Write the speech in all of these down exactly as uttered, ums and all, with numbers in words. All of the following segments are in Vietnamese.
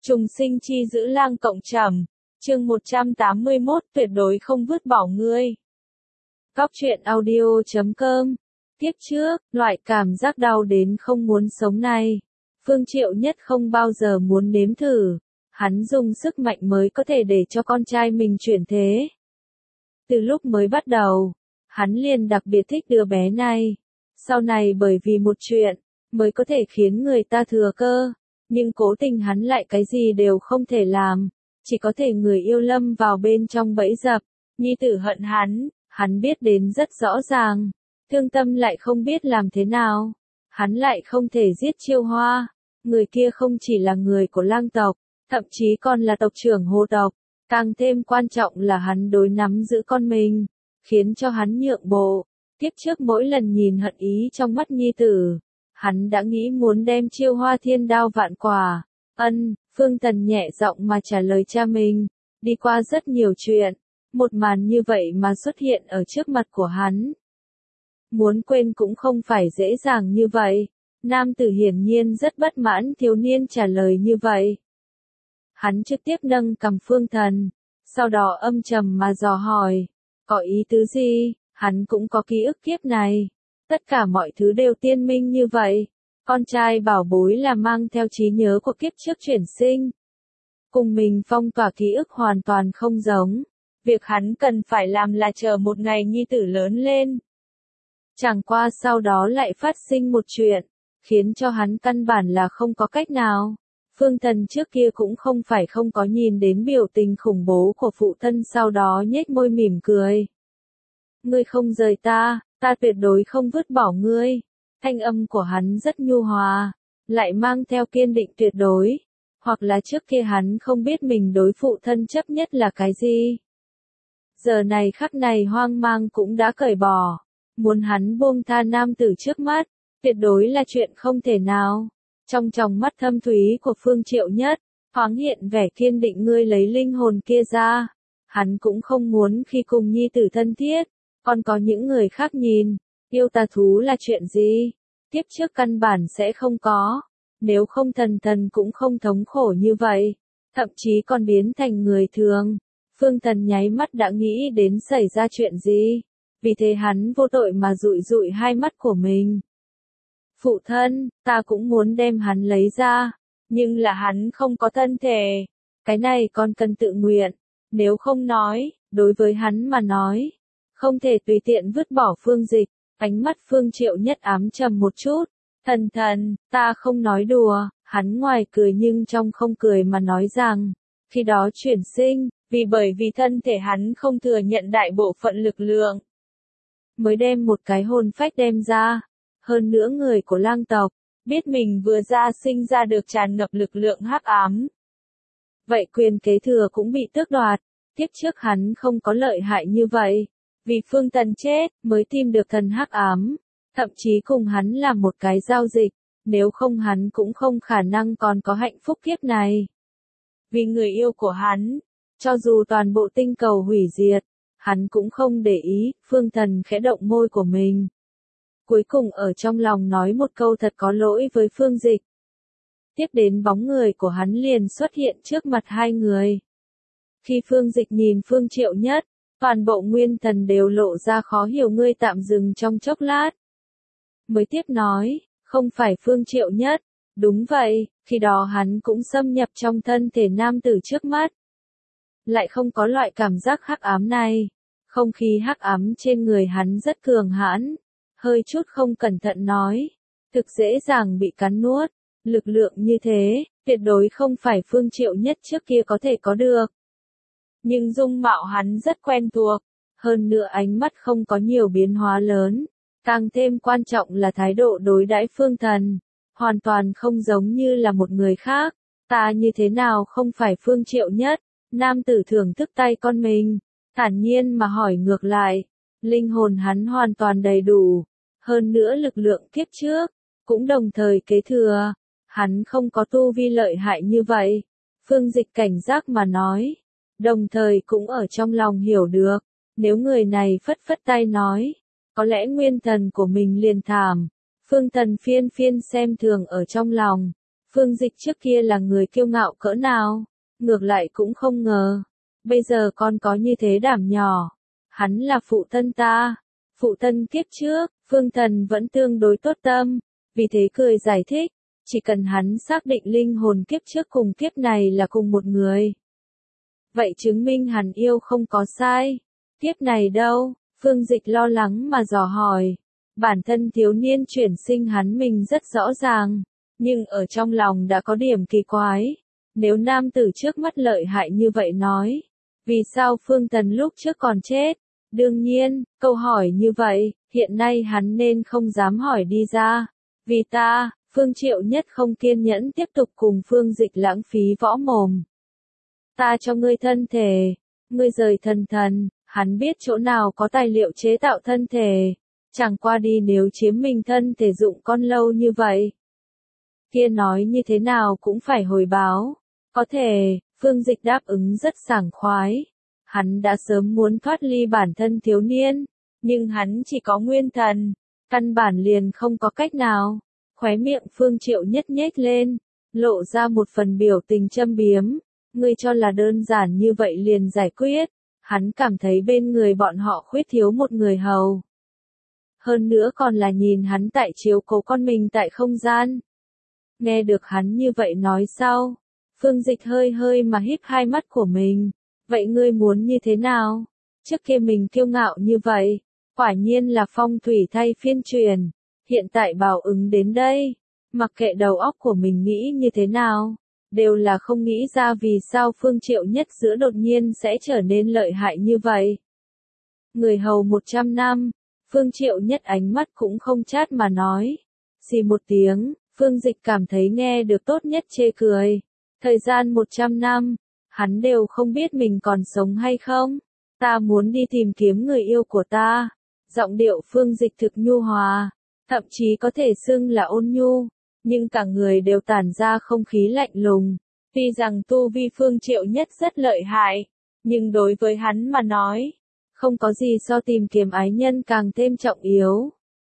Trùng sinh chi giữ lang cộng trầm, chương một trăm tám mươi mốt tuyệt đối không vứt bỏ ngươi. Góc truyện audio chấm com. Tiếp trước, loại cảm giác đau đến không muốn sống này, Phương Triệu Nhất không bao giờ muốn nếm thử. Hắn dùng sức mạnh mới có thể để cho con trai mình chuyển thế. Từ lúc mới bắt đầu, hắn liền đặc biệt thích đứa bé này. Sau này bởi vì một chuyện, mới có thể khiến người ta thừa cơ. Nhưng cố tình hắn lại cái gì đều không thể làm, chỉ có thể người yêu lâm vào bên trong bẫy dập. Nhi tử hận hắn, hắn biết đến rất rõ ràng, thương tâm lại không biết làm thế nào. Hắn lại không thể giết Chiêu Hoa, người kia không chỉ là người của lang tộc, thậm chí còn là tộc trưởng Hồ tộc. Càng thêm quan trọng là hắn đối nắm giữ con mình, khiến cho hắn nhượng bộ. Tiếp trước mỗi lần nhìn hận ý trong mắt nhi tử, hắn đã nghĩ muốn đem Chiêu Hoa thiên đao vạn quả. Ân, Phương Tần nhẹ giọng mà trả lời cha mình, đi qua rất nhiều chuyện, một màn như vậy mà xuất hiện ở trước mặt của hắn. Muốn quên cũng không phải dễ dàng như vậy. Nam tử hiển nhiên rất bất mãn thiếu niên trả lời như vậy. Hắn trực tiếp nâng cầm Phương Thần, sau đó âm trầm mà dò hỏi, có ý tứ gì? Hắn cũng có ký ức kiếp này. Tất cả mọi thứ đều tiên minh như vậy. Con trai bảo bối là mang theo trí nhớ của kiếp trước chuyển sinh. Cùng mình phong tỏa ký ức hoàn toàn không giống. Việc hắn cần phải làm là chờ một ngày nhi tử lớn lên. Chẳng qua sau đó lại phát sinh một chuyện, khiến cho hắn căn bản là không có cách nào. Phương Thần trước kia cũng không phải không có nhìn đến biểu tình khủng bố của phụ thân, sau đó nhếch môi mỉm cười. Ngươi không rời ta, ta tuyệt đối không vứt bỏ ngươi. Thanh âm của hắn rất nhu hòa, lại mang theo kiên định tuyệt đối. Hoặc là trước kia hắn không biết mình đối phụ thân chấp nhất là cái gì. Giờ này khắc này hoang mang cũng đã cởi bỏ. Muốn hắn buông tha nam tử trước mắt, tuyệt đối là chuyện không thể nào. Trong tròng mắt thâm thúy của Phương Triệu Nhất, thoáng hiện vẻ kiên định, ngươi lấy linh hồn kia ra. Hắn cũng không muốn khi cùng nhi tử thân thiết, còn có những người khác nhìn, yêu tà thú là chuyện gì? Tiếp trước căn bản sẽ không có, nếu không Thần Thần cũng không thống khổ như vậy, thậm chí còn biến thành người thường. Phương Thần nháy mắt đã nghĩ đến xảy ra chuyện gì, vì thế hắn vô tội mà dụi dụi hai mắt của mình. Phụ thân, ta cũng muốn đem hắn lấy ra, nhưng là hắn không có thân thể, cái này con cần tự nguyện, nếu không nói, đối với hắn mà nói, không thể tùy tiện vứt bỏ Phương Dịch. Ánh mắt Phương Triệu Nhất ám trầm một chút, Thần Thần, ta không nói đùa. Hắn ngoài cười nhưng trong không cười mà nói rằng, khi đó chuyển sinh, vì bởi vì thân thể hắn không thừa nhận đại bộ phận lực lượng, mới đem một cái hồn phách đem ra. Hơn nữa người của lang tộc, biết mình vừa ra sinh ra được tràn ngập lực lượng hắc ám. Vậy quyền kế thừa cũng bị tước đoạt. Tiếp trước hắn không có lợi hại như vậy. Vì Phương Tần chết, mới tìm được thần hắc ám. Thậm chí cùng hắn làm một cái giao dịch. Nếu không hắn cũng không khả năng còn có hạnh phúc kiếp này. Vì người yêu của hắn, cho dù toàn bộ tinh cầu hủy diệt, hắn cũng không để ý. Phương Thần khẽ động môi của mình. Cuối cùng ở trong lòng nói một câu thật có lỗi với Phương Dịch. Tiếp đến bóng người của hắn liền xuất hiện trước mặt hai người. Khi Phương Dịch nhìn Phương Triệu Nhất, toàn bộ nguyên thần đều lộ ra khó hiểu. Ngươi tạm dừng trong chốc lát, mới tiếp nói, không phải Phương Triệu Nhất. Đúng vậy, khi đó hắn cũng xâm nhập trong thân thể nam tử trước mắt. Lại không có loại cảm giác hắc ám này. Không khí hắc ám trên người hắn rất cường hãn. Hơi chút không cẩn thận nói, thực dễ dàng bị cắn nuốt. Lực lượng như thế, tuyệt đối không phải Phương Triệu Nhất trước kia có thể có được. Nhưng dung mạo hắn rất quen thuộc, hơn nữa ánh mắt không có nhiều biến hóa lớn. Càng thêm quan trọng là thái độ đối đãi Phương Thần, hoàn toàn không giống như là một người khác. Ta như thế nào không phải Phương Triệu Nhất? Nam tử thưởng thức tay con mình, thản nhiên mà hỏi ngược lại. Linh hồn hắn hoàn toàn đầy đủ, hơn nữa lực lượng kiếp trước, cũng đồng thời kế thừa. Hắn không có tu vi lợi hại như vậy. Phương Dịch cảnh giác mà nói, đồng thời cũng ở trong lòng hiểu được, nếu người này phất phất tay nói, có lẽ nguyên thần của mình liền thảm. Phương Thần phiên phiên xem thường ở trong lòng. Phương Dịch trước kia là người kiêu ngạo cỡ nào, ngược lại cũng không ngờ. Bây giờ con có như thế đảm nhỏ. Hắn là phụ thân ta. Phụ thân kiếp trước, Phương Thần vẫn tương đối tốt tâm, vì thế cười giải thích, chỉ cần hắn xác định linh hồn kiếp trước cùng kiếp này là cùng một người. Vậy chứng minh hắn yêu không có sai. Kiếp này đâu? Phương Dịch lo lắng mà dò hỏi. Bản thân thiếu niên chuyển sinh hắn mình rất rõ ràng, nhưng ở trong lòng đã có điểm kỳ quái. Nếu nam tử trước mắt lợi hại như vậy nói, vì sao Phương Thần lúc trước còn chết? Đương nhiên, câu hỏi như vậy, hiện nay hắn nên không dám hỏi đi ra. Vì ta, Phương Triệu Nhất không kiên nhẫn tiếp tục cùng Phương Dịch lãng phí võ mồm. Ta cho ngươi thân thể, ngươi rời thần thần, hắn biết chỗ nào có tài liệu chế tạo thân thể, chẳng qua đi nếu chiếm mình thân thể dụng con lâu như vậy. Kia nói như thế nào cũng phải hồi báo, có thể, Phương Dịch đáp ứng rất sảng khoái. Hắn đã sớm muốn thoát ly bản thân thiếu niên, nhưng hắn chỉ có nguyên thần, căn bản liền không có cách nào. Khóe miệng Phương Triệu Nhất nhếch lên, lộ ra một phần biểu tình châm biếm. Ngươi cho là đơn giản như vậy liền giải quyết. Hắn cảm thấy bên người bọn họ khuyết thiếu một người hầu. Hơn nữa còn là nhìn hắn tại chiếu cố con mình tại không gian. Nghe được hắn như vậy nói sau, Phương Dịch hơi hơi mà híp hai mắt của mình. Vậy ngươi muốn như thế nào? Trước kia mình kiêu ngạo như vậy, quả nhiên là phong thủy thay phiên truyền, hiện tại báo ứng đến đây, mặc kệ đầu óc của mình nghĩ như thế nào, đều là không nghĩ ra vì sao Phương Triệu Nhất giữa đột nhiên sẽ trở nên lợi hại như vậy. Người hầu một trăm năm, Phương Triệu Nhất ánh mắt cũng không chát mà nói, xì một tiếng, Phương Dịch cảm thấy nghe được tốt nhất chê cười, thời gian một trăm năm. Hắn đều không biết mình còn sống hay không. Ta muốn đi tìm kiếm người yêu của ta. Giọng điệu Phương Dịch thực nhu hòa, thậm chí có thể xưng là ôn nhu, nhưng cả người đều tản ra không khí lạnh lùng. Tuy rằng tu vi Phương Triệu Nhất rất lợi hại, nhưng đối với hắn mà nói, không có gì so tìm kiếm ái nhân càng thêm trọng yếu.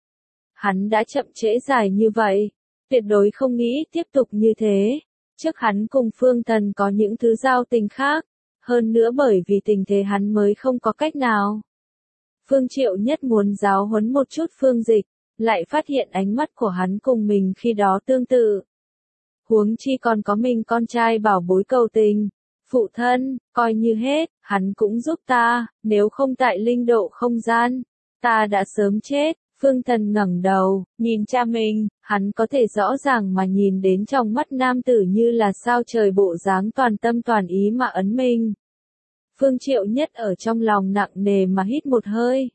Hắn đã chậm trễ dài như vậy, tuyệt đối không nghĩ tiếp tục như thế. Trước hắn cùng Phương Thần có những thứ giao tình khác, hơn nữa bởi vì tình thế hắn mới không có cách nào. Phương Triệu Nhất muốn giáo huấn một chút Phương Dịch, lại phát hiện ánh mắt của hắn cùng mình khi đó tương tự. Huống chi còn có mình con trai bảo bối cầu tình. Phụ thân, coi như hết, hắn cũng giúp ta, nếu không tại linh độ không gian, ta đã sớm chết. Phương Thần ngẩng đầu, nhìn cha mình, hắn có thể rõ ràng mà nhìn đến trong mắt nam tử như là sao trời bộ dáng toàn tâm toàn ý mà ấn mình. Phương Triệu Nhất ở trong lòng nặng nề mà hít một hơi.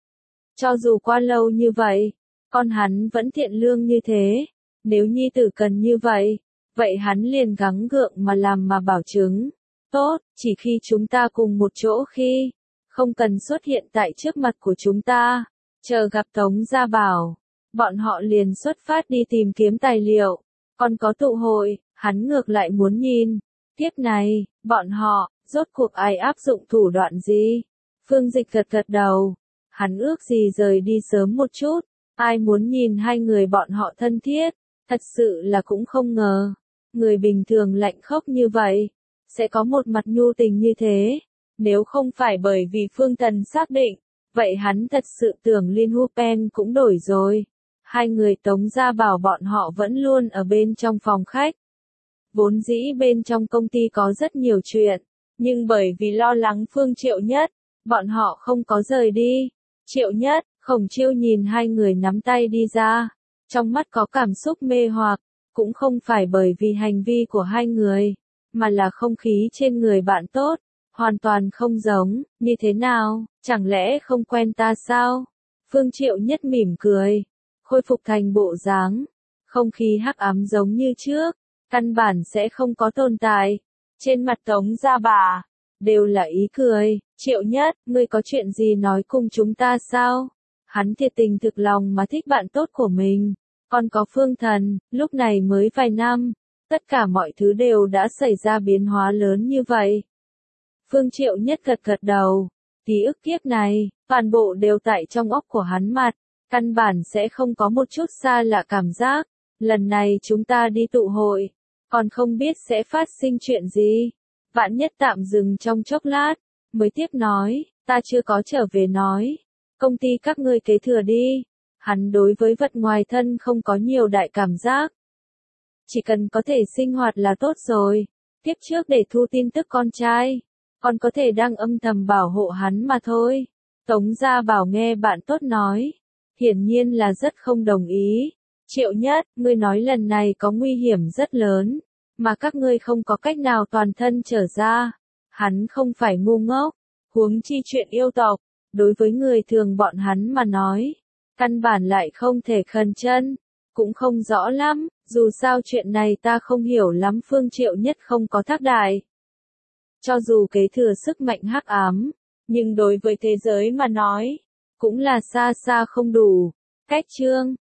Cho dù qua lâu như vậy, con hắn vẫn thiện lương như thế, nếu nhi tử cần như vậy, vậy hắn liền gắng gượng mà làm mà bảo chứng. Tốt, chỉ khi chúng ta cùng một chỗ khi, không cần xuất hiện tại trước mặt của chúng ta. Chờ gặp Tống Gia Bảo, bọn họ liền xuất phát đi tìm kiếm tài liệu, còn có tụ hội, hắn ngược lại muốn nhìn. Tiếp này, bọn họ, rốt cuộc ai áp dụng thủ đoạn gì? Phương Dịch gật gật đầu, hắn ước gì rời đi sớm một chút, ai muốn nhìn hai người bọn họ thân thiết, thật sự là cũng không ngờ. Người bình thường lạnh khốc như vậy, sẽ có một mặt nhu tình như thế, nếu không phải bởi vì Phương Thần xác định. Vậy hắn thật sự tưởng Liên Hu Pen cũng đổi rồi. Hai người Tống Gia Bảo bọn họ vẫn luôn ở bên trong phòng khách. Vốn dĩ bên trong công ty có rất nhiều chuyện, nhưng bởi vì lo lắng Phương Triệu Nhất, bọn họ không có rời đi. Triệu Nhất, Khổng Chiêu nhìn hai người nắm tay đi ra, trong mắt có cảm xúc mê hoặc, cũng không phải bởi vì hành vi của hai người, mà là không khí trên người bạn tốt. Hoàn toàn không giống, như thế nào, chẳng lẽ không quen ta sao? Phương Triệu Nhất mỉm cười, khôi phục thành bộ dáng, không khí hắc ám giống như trước, căn bản sẽ không có tồn tại. Trên mặt Tống Gia Bà, đều là ý cười. Triệu Nhất, ngươi có chuyện gì nói cùng chúng ta sao? Hắn thiệt tình thực lòng mà thích bạn tốt của mình, còn có Phương Thần, lúc này mới vài năm, tất cả mọi thứ đều đã xảy ra biến hóa lớn như vậy. Phương Triệu Nhất gật gật đầu, ký ức kiếp này, toàn bộ đều tại trong óc của hắn mặt, căn bản sẽ không có một chút xa lạ cảm giác. Lần này chúng ta đi tụ hội, còn không biết sẽ phát sinh chuyện gì. Vạn Nhất tạm dừng trong chốc lát, mới tiếp nói, ta chưa có trở về nói, công ty các ngươi kế thừa đi. Hắn đối với vật ngoài thân không có nhiều đại cảm giác. Chỉ cần có thể sinh hoạt là tốt rồi. Tiếp trước để thu tin tức con trai, còn có thể đang âm thầm bảo hộ hắn mà thôi. Tống Gia Bảo nghe bạn tốt nói, hiển nhiên là rất không đồng ý. Triệu Nhất, ngươi nói lần này có nguy hiểm rất lớn, mà các ngươi không có cách nào toàn thân trở ra. Hắn không phải ngu ngốc, huống chi chuyện yêu tộc, đối với người thường bọn hắn mà nói, căn bản lại không thể khẩn chân, cũng không rõ lắm, dù sao chuyện này ta không hiểu lắm. Phương Triệu Nhất không có thác đại. Cho dù kế thừa sức mạnh hắc ám, nhưng đối với thế giới mà nói, cũng là xa xa không đủ. Cách chương